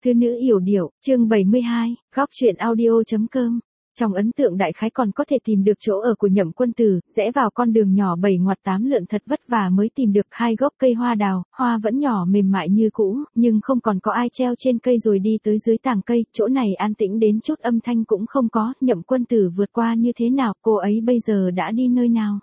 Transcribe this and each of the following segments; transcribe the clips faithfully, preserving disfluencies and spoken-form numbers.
Thư nữ yểu điệu, chương bảy mươi hai, góc truyện audio.com. Trong ấn tượng đại khái còn có thể tìm được chỗ ở của Nhậm Quân Tử, rẽ vào con đường nhỏ bảy ngoặt tám lượn thật vất vả mới tìm được hai gốc cây hoa đào, hoa vẫn nhỏ mềm mại như cũ, nhưng không còn có ai treo trên cây rồi đi tới dưới tàng cây, chỗ này an tĩnh đến chút âm thanh cũng không có, Nhậm Quân Tử vượt qua như thế nào, cô ấy bây giờ đã đi nơi nào?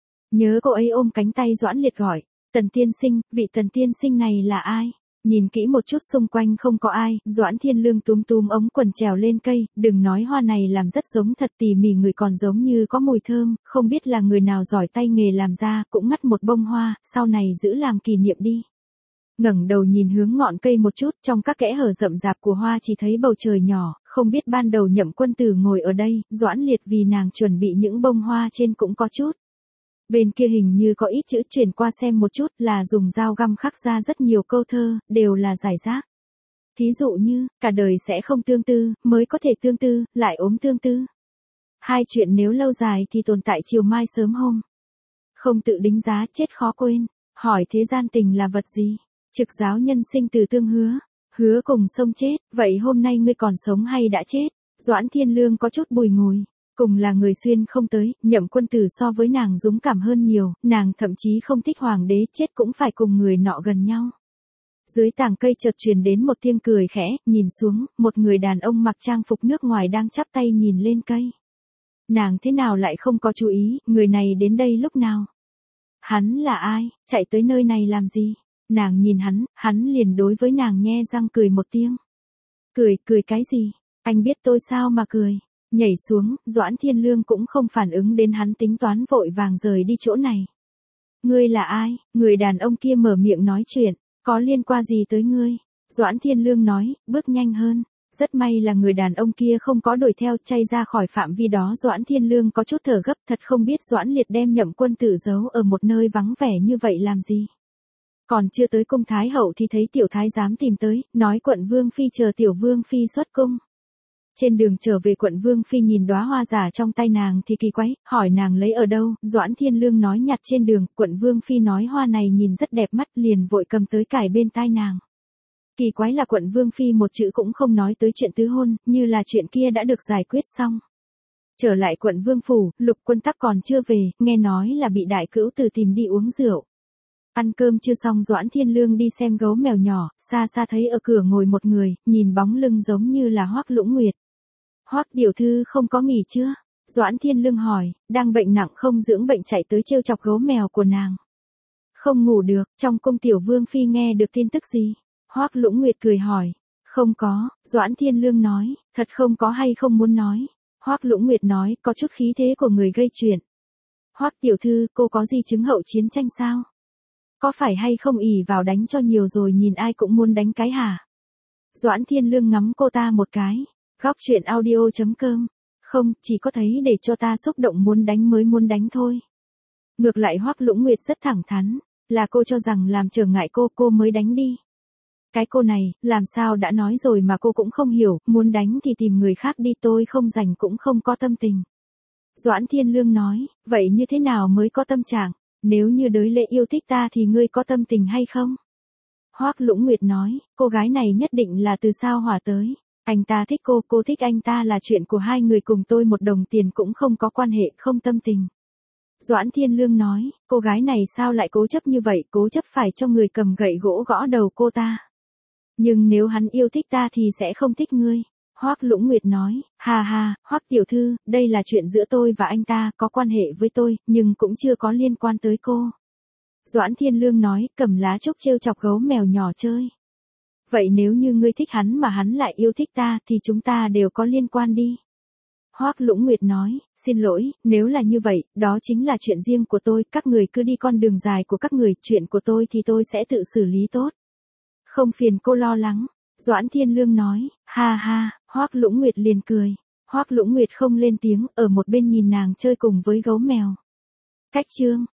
Nhớ cô ấy ôm cánh tay Doãn Liệt gọi, Tần tiên sinh, vị Tần tiên sinh này là ai? Nhìn kỹ một chút xung quanh không có ai, Doãn Thiên Lương túm túm ống quần trèo lên cây, đừng nói hoa này làm rất giống thật tỉ mỉ người còn giống như có mùi thơm, không biết là người nào giỏi tay nghề làm ra, cũng mất một bông hoa, sau này giữ làm kỷ niệm đi. Ngẩng đầu nhìn hướng ngọn cây một chút, trong các kẽ hở rậm rạp của hoa chỉ thấy bầu trời nhỏ, không biết ban đầu Nhậm Quân Tử ngồi ở đây, Doãn Liệt vì nàng chuẩn bị những bông hoa trên cũng có chút. Bên kia hình như có ít chữ chuyển qua xem một chút là dùng dao găm khắc ra rất nhiều câu thơ, đều là giải rác. Thí dụ như, cả đời sẽ không tương tư, mới có thể tương tư, lại ốm tương tư. Hai chuyện nếu lâu dài thì tồn tại chiều mai sớm hôm. Không tự đánh giá chết khó quên, hỏi thế gian tình là vật gì? Trực giáo nhân sinh từ tương hứa, hứa cùng sông chết, vậy hôm nay ngươi còn sống hay đã chết? Doãn Thiên Lương có chút bùi ngùi. Cùng là người xuyên không tới, Nhậm Quân Tử so với nàng dũng cảm hơn nhiều, nàng thậm chí không thích hoàng đế chết cũng phải cùng người nọ gần nhau. Dưới tàng cây chợt truyền đến một tiếng cười khẽ, nhìn xuống, một người đàn ông mặc trang phục nước ngoài đang chắp tay nhìn lên cây. Nàng thế nào lại không có chú ý, người này đến đây lúc nào? Hắn là ai, chạy tới nơi này làm gì? Nàng nhìn hắn, hắn liền đối với nàng nhe răng cười một tiếng. Cười, cười cái gì? Anh biết tôi sao mà cười? Nhảy xuống, Doãn Thiên Lương cũng không phản ứng đến hắn tính toán vội vàng rời đi chỗ này. Ngươi là ai? Người đàn ông kia mở miệng nói chuyện, có liên quan gì tới ngươi? Doãn Thiên Lương nói, bước nhanh hơn. Rất may là người đàn ông kia không có đuổi theo, chay ra khỏi phạm vi đó. Doãn Thiên Lương có chút thở gấp, thật không biết Doãn Liệt đem Nhậm Quân Tử giấu ở một nơi vắng vẻ như vậy làm gì. Còn chưa tới cung Thái Hậu thì thấy tiểu thái giám tìm tới, nói quận Vương Phi chờ tiểu Vương Phi xuất cung. Trên đường trở về quận Vương Phi nhìn đóa hoa giả trong tay nàng thì kỳ quái, hỏi nàng lấy ở đâu, Doãn Thiên Lương nói nhặt trên đường, quận Vương Phi nói hoa này nhìn rất đẹp mắt liền vội cầm tới cài bên tai nàng. Kỳ quái là quận Vương Phi một chữ cũng không nói tới chuyện tứ hôn, như là chuyện kia đã được giải quyết xong. Trở lại quận Vương Phủ, Lục Quân Tắc còn chưa về, nghe nói là bị đại cữu tử tìm đi uống rượu. Ăn cơm chưa xong Doãn Thiên Lương đi xem gấu mèo nhỏ, xa xa thấy ở cửa ngồi một người, nhìn bóng lưng giống như là Hoắc Lũng Nguyệt. Hoắc tiểu thư không có nghỉ chưa? Doãn Thiên Lương hỏi, đang bệnh nặng không dưỡng bệnh chạy tới trêu chọc gấu mèo của nàng. Không ngủ được, trong cung tiểu Vương Phi nghe được tin tức gì? Hoắc Lũng Nguyệt cười hỏi, không có, Doãn Thiên Lương nói, thật không có hay không muốn nói? Hoắc Lũng Nguyệt nói, có chút khí thế của người gây chuyện. Hoắc tiểu thư, cô có gì chứng hậu chiến tranh sao? Có phải hay không ỷ vào đánh cho nhiều rồi nhìn ai cũng muốn đánh cái hả? Doãn Thiên Lương ngắm cô ta một cái. Góc truyện audio.com. Không, chỉ có thấy để cho ta xúc động muốn đánh mới muốn đánh thôi. Ngược lại Hoắc Lũng Nguyệt rất thẳng thắn. Là cô cho rằng làm trở ngại cô, cô mới đánh đi. Cái cô này, làm sao đã nói rồi mà cô cũng không hiểu, muốn đánh thì tìm người khác đi, tôi không rảnh cũng không có tâm tình. Doãn Thiên Lương nói, vậy như thế nào mới có tâm trạng? Nếu như Đới Lệ yêu thích ta thì ngươi có tâm tình hay không? Hoắc Lũng Nguyệt nói, cô gái này nhất định là từ sao hỏa tới. Anh ta thích cô, cô thích anh ta là chuyện của hai người, cùng tôi một đồng tiền cũng không có quan hệ, không tâm tình. Doãn Thiên Lương nói, cô gái này sao lại cố chấp như vậy, cố chấp phải cho người cầm gậy gỗ gõ đầu cô ta. Nhưng nếu hắn yêu thích ta thì sẽ không thích ngươi. Hoắc Lũng Nguyệt nói, hà hà, Hoắc tiểu thư, đây là chuyện giữa tôi và anh ta, có quan hệ với tôi, nhưng cũng chưa có liên quan tới cô. Doãn Thiên Lương nói, cầm lá trúc trêu chọc gấu mèo nhỏ chơi. Vậy nếu như ngươi thích hắn mà hắn lại yêu thích ta thì chúng ta đều có liên quan đi. Hoắc Lũng Nguyệt nói, xin lỗi, nếu là như vậy, đó chính là chuyện riêng của tôi, các người cứ đi con đường dài của các người, chuyện của tôi thì tôi sẽ tự xử lý tốt. Không phiền cô lo lắng. Doãn Thiên Lương nói, ha ha, Hoắc Lũng Nguyệt liền cười. Hoắc Lũng Nguyệt không lên tiếng, ở một bên nhìn nàng chơi cùng với gấu mèo. Cách chương.